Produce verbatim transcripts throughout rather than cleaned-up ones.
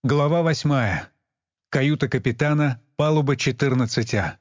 Глава восьмая. Каюта капитана, палуба четырнадцать А.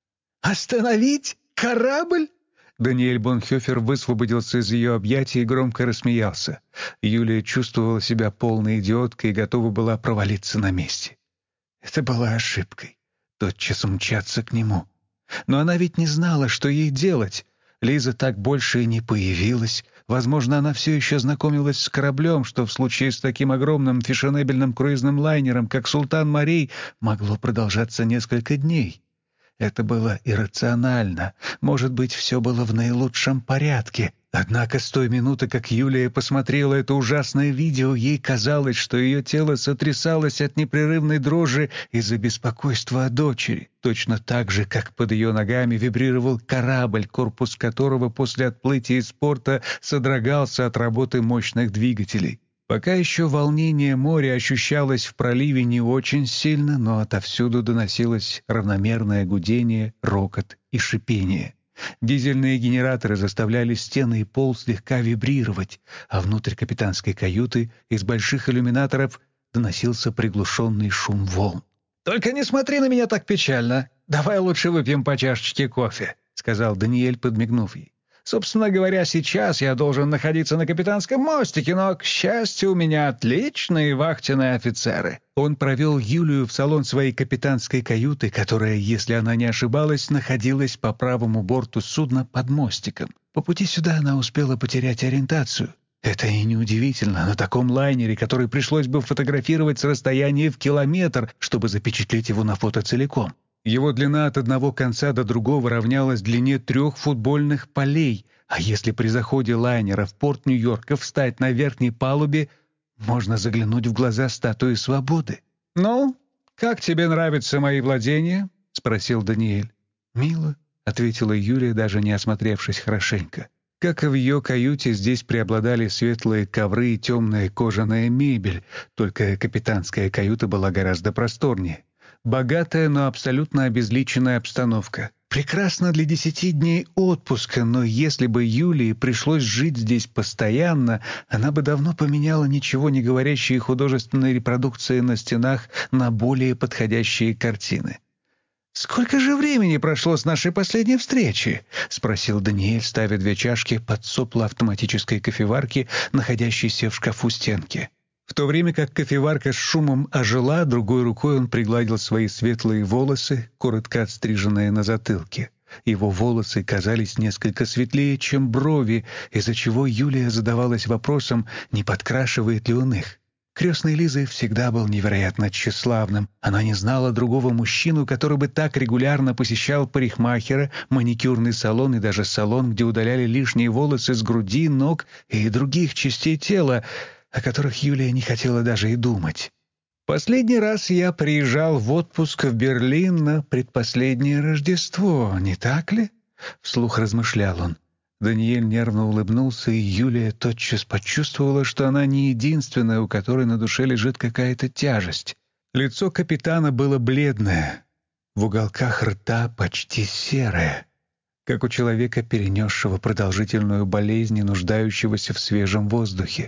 «Остановить корабль?» Даниэль Бонхёфер высвободился из ее объятий и громко рассмеялся. Юлия чувствовала себя полной идиоткой и готова была провалиться на месте. Это была ошибкой — тотчас мчаться к нему. Но она ведь не знала, что ей делать. Лиза так больше и не появилась. Возможно, она все еще знакомилась с кораблем, что в случае с таким огромным фешенебельным круизным лайнером, как «Султан морей», могло продолжаться несколько дней. Это было иррационально. Может быть, все было в наилучшем порядке. Однако с той минуты, как Юлия посмотрела это ужасное видео, ей казалось, что ее тело сотрясалось от непрерывной дрожи из-за беспокойства о дочери. Точно так же, как под ее ногами вибрировал корабль, корпус которого после отплытия из порта содрогался от работы мощных двигателей. Пока еще волнение моря ощущалось в проливе не очень сильно, но отовсюду доносилось равномерное гудение, рокот и шипение. Дизельные генераторы заставляли стены и пол слегка вибрировать, а внутрь капитанской каюты из больших иллюминаторов доносился приглушенный шум волн. «Только не смотри на меня так печально. Давай лучше выпьем по чашечке кофе», — сказал Даниэль, подмигнув ей. «Собственно говоря, сейчас я должен находиться на капитанском мостике, но, к счастью, у меня отличные вахтенные офицеры». Он провел Юлию в салон своей капитанской каюты, которая, если она не ошибалась, находилась по правому борту судна под мостиком. По пути сюда она успела потерять ориентацию. Это и неудивительно. На таком лайнере, который пришлось бы фотографировать с расстояния в километр, чтобы запечатлеть его на фото целиком. Его длина от одного конца до другого равнялась длине трех футбольных полей, а если при заходе лайнера в порт Нью-Йорка встать на верхней палубе, можно заглянуть в глаза статуи свободы. «Ну, как тебе нравятся мои владения?» — спросил Даниэль. «Мило», — ответила Юлия, даже не осмотревшись хорошенько. Как и в ее каюте, здесь преобладали светлые ковры и темная кожаная мебель, только капитанская каюта была гораздо просторнее. Богатая, но абсолютно обезличенная обстановка. Прекрасно для десяти дней отпуска, но если бы Юлии пришлось жить здесь постоянно, она бы давно поменяла ничего не говорящие художественные репродукции на стенах на более подходящие картины. «Сколько же времени прошло с нашей последней встречи?» — спросил Даниэль, ставя две чашки под сопло автоматической кофеварки, находящейся в шкафу стенки. В то время как кофеварка с шумом ожила, другой рукой он пригладил свои светлые волосы, коротко отстриженные на затылке. Его волосы казались несколько светлее, чем брови, из-за чего Юлия задавалась вопросом, не подкрашивает ли он их. Крестный Лизы всегда был невероятно тщеславным. Она не знала другого мужчину, который бы так регулярно посещал парикмахера, маникюрный салон и даже салон, где удаляли лишние волосы с груди, ног и других частей тела, о которых Юлия не хотела даже и думать. «Последний раз я приезжал в отпуск в Берлин на предпоследнее Рождество, не так ли?» — вслух размышлял он. Даниэль нервно улыбнулся, и Юлия тотчас почувствовала, что она не единственная, у которой на душе лежит какая-то тяжесть. Лицо капитана было бледное, в уголках рта почти серое, как у человека, перенесшего продолжительную болезнь и нуждающегося в свежем воздухе.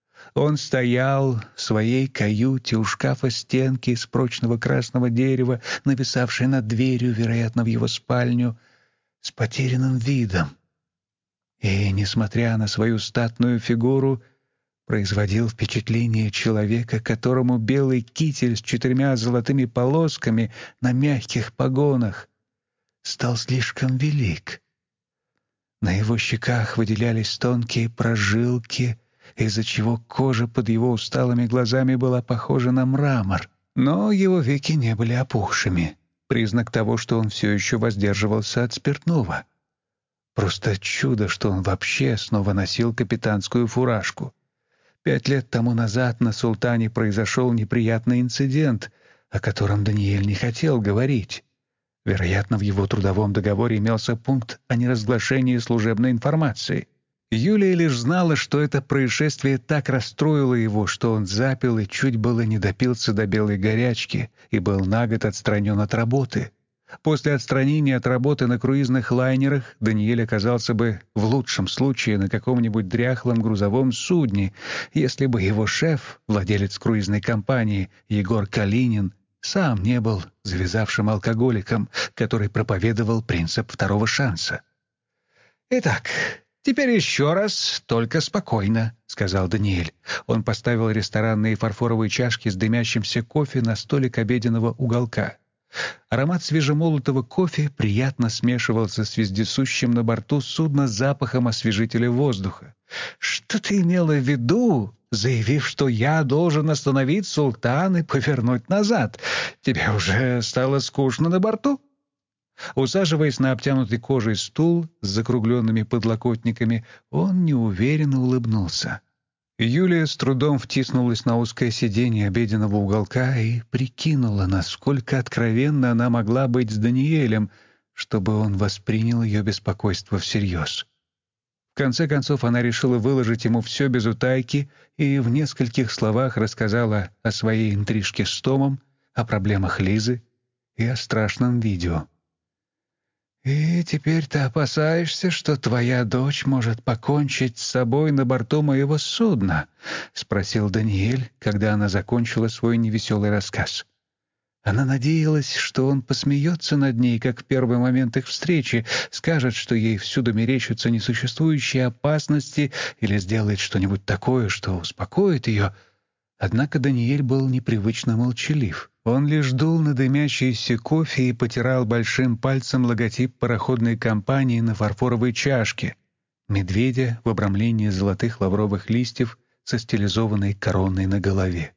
Он стоял в своей каюте у шкафа стенки из прочного красного дерева, нависавшей над дверью, вероятно, в его спальню, с потерянным видом. И, несмотря на свою статную фигуру, производил впечатление человека, которому белый китель с четырьмя золотыми полосками на мягких погонах стал слишком велик. На его щеках выделялись тонкие прожилки, из-за чего кожа под его усталыми глазами была похожа на мрамор, но его веки не были опухшими, признак того, что он все еще воздерживался от спиртного. Просто чудо, что он вообще снова носил капитанскую фуражку. Пять лет тому назад на «Султане» произошел неприятный инцидент, о котором Даниэль не хотел говорить. Вероятно, в его трудовом договоре имелся пункт о неразглашении служебной информации. Юлия лишь знала, что это происшествие так расстроило его, что он запил и чуть было не допился до белой горячки и был на год отстранен от работы. После отстранения от работы на круизных лайнерах Даниэль оказался бы в лучшем случае на каком-нибудь дряхлом грузовом судне, если бы его шеф, владелец круизной компании Егор Калинин, сам не был завязавшим алкоголиком, который проповедовал принцип второго шанса. «Итак, теперь еще раз, только спокойно», — сказал Даниэль. Он поставил ресторанные фарфоровые чашки с дымящимся кофе на столик обеденного уголка. Аромат свежемолотого кофе приятно смешивался с вездесущим на борту судна запахом освежителя воздуха. «Что ты имела в виду, заявив, что я должен остановить султан и повернуть назад? Тебе уже стало скучно на борту?» Усаживаясь на обтянутый кожей стул с закругленными подлокотниками, он неуверенно улыбнулся. Юлия с трудом втиснулась на узкое сиденье обеденного уголка и прикинула, насколько откровенна она могла быть с Даниэлем, чтобы он воспринял ее беспокойство всерьез. В конце концов она решила выложить ему все без утайки и в нескольких словах рассказала о своей интрижке с Томом, о проблемах Лизы и о страшном видео. «И теперь ты опасаешься, что твоя дочь может покончить с собой на борту моего судна?» — спросил Даниэль, когда она закончила свой невеселый рассказ. Она надеялась, что он посмеется над ней, как в первый момент их встречи, скажет, что ей всюду мерещатся несуществующие опасности или сделает что-нибудь такое, что успокоит ее. Однако Даниэль был непривычно молчалив. Он лишь дул на дымящийся кофе и потирал большим пальцем логотип пароходной компании на фарфоровой чашке — медведя в обрамлении золотых лавровых листьев со стилизованной короной на голове.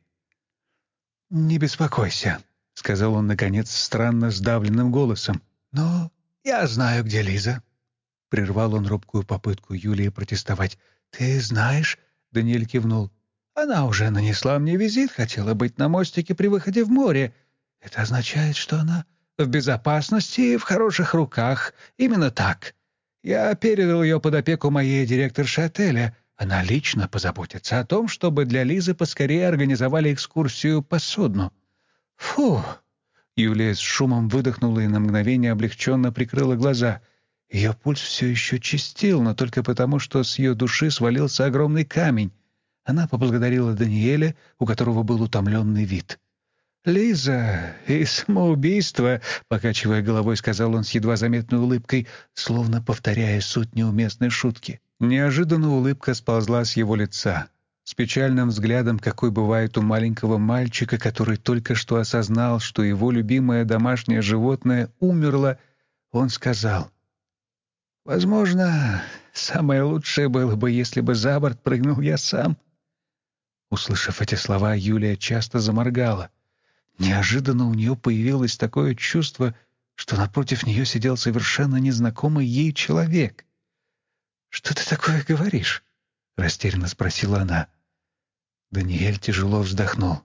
«Не беспокойся», — сказал он, наконец, странно сдавленным голосом. «Но я знаю, где Лиза». Прервал он робкую попытку Юлии протестовать. «Ты знаешь?» — Даниэль кивнул. «Она уже нанесла мне визит, хотела быть на мостике при выходе в море. Это означает, что она в безопасности и в хороших руках. Именно так. Я передал ее под опеку моей директорши отеля. Она лично позаботится о том, чтобы для Лизы поскорее организовали экскурсию по судну». «Фу!» Юлия с шумом выдохнула и на мгновение облегченно прикрыла глаза. Ее пульс все еще чистил, но только потому, что с ее души свалился огромный камень. Она поблагодарила Даниэля, у которого был утомленный вид. «Лиза и самоубийство», — покачивая головой, сказал он с едва заметной улыбкой, словно повторяя суть неуместной шутки. Неожиданно улыбка сползла с его лица. С печальным взглядом, какой бывает у маленького мальчика, который только что осознал, что его любимое домашнее животное умерло, он сказал: «Возможно, самое лучшее было бы, если бы за борт прыгнул я сам». Услышав эти слова, Юлия часто заморгала. Неожиданно у нее появилось такое чувство, что напротив нее сидел совершенно незнакомый ей человек. «Что ты такое говоришь?» — растерянно спросила она. Даниэль тяжело вздохнул.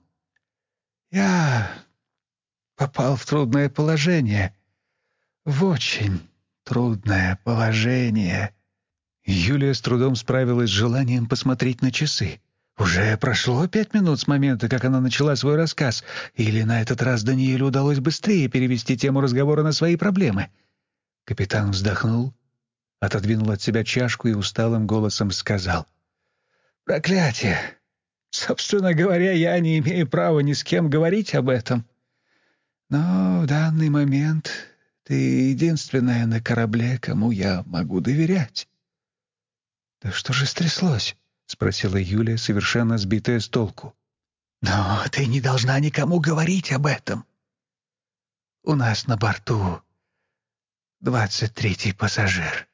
«Я попал в трудное положение. В очень трудное положение». Юлия с трудом справилась с желанием посмотреть на часы. Уже прошло пять минут с момента, как она начала свой рассказ, или на этот раз Даниэлю удалось быстрее перевести тему разговора на свои проблемы. Капитан вздохнул, отодвинул от себя чашку и усталым голосом сказал: «Проклятие! Собственно говоря, я не имею права ни с кем говорить об этом. Но в данный момент ты единственная на корабле, кому я могу доверять». «Да что же стряслось?» — спросила Юлия, совершенно сбитая с толку. «Но ты не должна никому говорить об этом. У нас на борту двадцать третий пассажир».